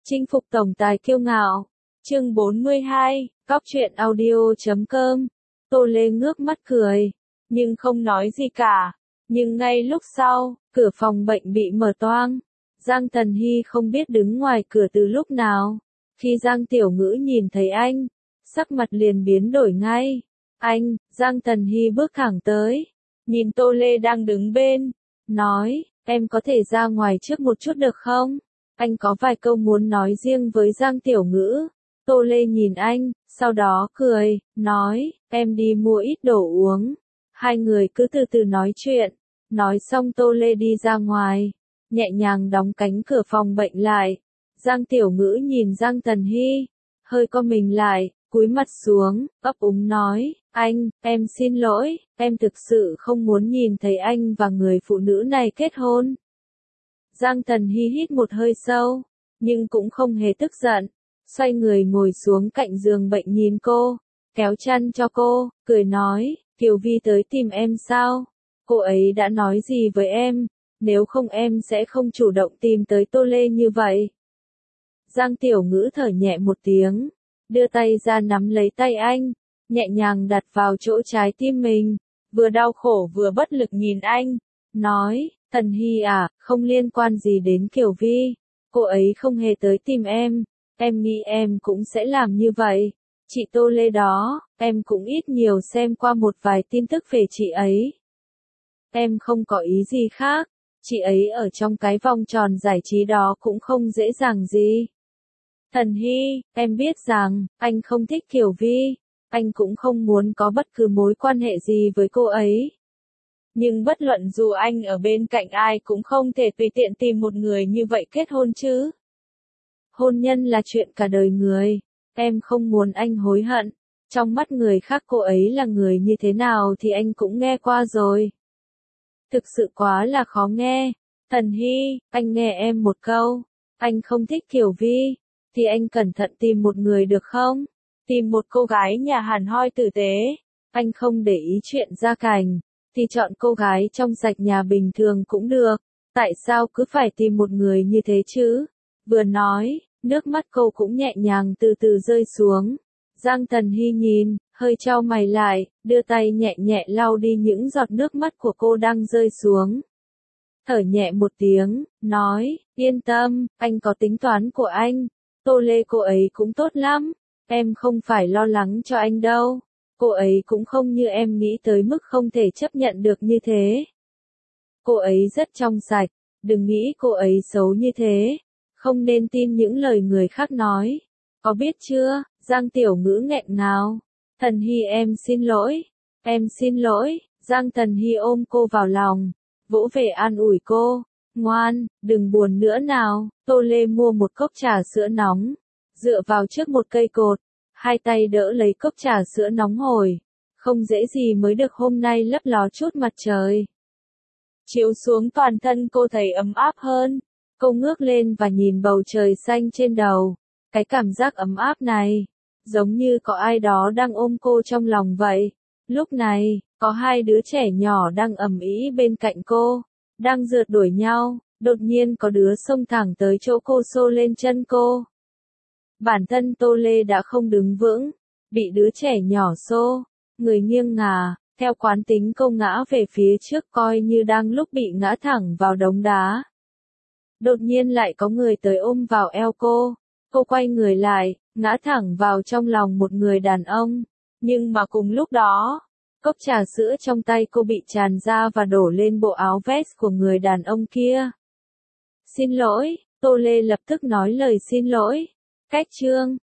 Chinh phục tổng tài kiêu ngạo. Chương 42, Cóc truyện audio.com. Tô Lê ngước mắt cười, nhưng không nói gì cả. Nhưng ngay lúc sau, cửa phòng bệnh bị mở toang. Giang Tần Hy không biết đứng ngoài cửa từ lúc nào. Khi Giang Tiểu Ngữ nhìn thấy anh, sắc mặt liền biến đổi ngay. Anh, Giang Tần Hy bước thẳng tới, nhìn Tô Lê đang đứng bên, nói, em có thể ra ngoài trước một chút được không? Anh có vài câu muốn nói riêng với Giang Tiểu Ngữ. Tô Lê nhìn anh, sau đó cười, nói, em đi mua ít đồ uống. Hai người cứ từ từ nói chuyện. Nói xong Tô Lê đi ra ngoài, nhẹ nhàng đóng cánh cửa phòng bệnh lại. Giang Tiểu Ngữ nhìn Giang Tần Hy, hơi co mình lại, cúi mặt xuống, ấp úng nói, anh, em xin lỗi, em thực sự không muốn nhìn thấy anh và người phụ nữ này kết hôn. Giang Tần Hy hít một hơi sâu, nhưng cũng không hề tức giận, xoay người ngồi xuống cạnh giường bệnh nhìn cô, kéo chăn cho cô, cười nói, Kiều Vi tới tìm em sao? Cô ấy đã nói gì với em? Nếu không em sẽ không chủ động tìm tới Tô Lê như vậy. Giang Tiểu Ngữ thở nhẹ một tiếng, đưa tay ra nắm lấy tay anh, nhẹ nhàng đặt vào chỗ trái tim mình, vừa đau khổ vừa bất lực nhìn anh, nói, Tần Hy à, không liên quan gì đến Kiều Vi, cô ấy không hề tới tìm em nghĩ em cũng sẽ làm như vậy. Chị Tô Lê đó, em cũng ít nhiều xem qua một vài tin tức về chị ấy. Em không có ý gì khác, chị ấy ở trong cái vòng tròn giải trí đó cũng không dễ dàng gì. Tần Hy, em biết rằng, anh không thích Kiều Vi, anh cũng không muốn có bất cứ mối quan hệ gì với cô ấy. Nhưng bất luận dù anh ở bên cạnh ai cũng không thể tùy tiện tìm một người như vậy kết hôn chứ. Hôn nhân là chuyện cả đời người, em không muốn anh hối hận. Trong mắt người khác cô ấy là người như thế nào thì anh cũng nghe qua rồi. Thực sự quá là khó nghe. Tần Hy, anh nghe em một câu. Anh không thích Kiều Vi, thì anh cẩn thận tìm một người được không? Tìm một cô gái nhà hàn hoi tử tế. Anh không để ý chuyện gia cảnh, thì chọn cô gái trong sạch nhà bình thường cũng được. Tại sao cứ phải tìm một người như thế chứ? Vừa nói, nước mắt cô cũng nhẹ nhàng từ từ rơi xuống. Giang Tần Hy nhìn, hơi chau mày lại, đưa tay nhẹ nhẹ lau đi những giọt nước mắt của cô đang rơi xuống. Thở nhẹ một tiếng, nói, yên tâm, anh có tính toán của anh. Tô Lê cô ấy cũng tốt lắm, em không phải lo lắng cho anh đâu. Cô ấy cũng không như em nghĩ tới mức không thể chấp nhận được như thế. Cô ấy rất trong sạch, đừng nghĩ cô ấy xấu như thế. Không nên tin những lời người khác nói. Có biết chưa, Giang Tiểu Ngữ nghẹn ngào. Tần Hy em xin lỗi. Giang Tần Hy ôm cô vào lòng, vỗ về an ủi cô. Ngoan, đừng buồn nữa nào. Tô Lê mua một cốc trà sữa nóng, dựa vào trước một cây cột, hai tay đỡ lấy cốc trà sữa nóng hổi. Không dễ gì mới được hôm nay lấp ló chút mặt trời. Chiếu xuống toàn thân cô thấy ấm áp hơn. Cô ngước lên và nhìn bầu trời xanh trên đầu. Cái cảm giác ấm áp này, giống như có ai đó đang ôm cô trong lòng vậy. Lúc này, có hai đứa trẻ nhỏ đang ầm ĩ bên cạnh cô, đang rượt đuổi nhau, đột nhiên có đứa xông thẳng tới chỗ cô xô lên chân cô. Bản thân Tô Lê đã không đứng vững, bị đứa trẻ nhỏ xô, người nghiêng ngả, theo quán tính cô ngã về phía trước coi như đang lúc bị ngã thẳng vào đống đá. Đột nhiên lại có người tới ôm vào eo cô quay người lại, ngã thẳng vào trong lòng một người đàn ông, nhưng mà cùng lúc đó, cốc trà sữa trong tay cô bị tràn ra và đổ lên bộ áo vest của người đàn ông kia. Xin lỗi, Tô Lê lập tức nói lời xin lỗi. Cách chương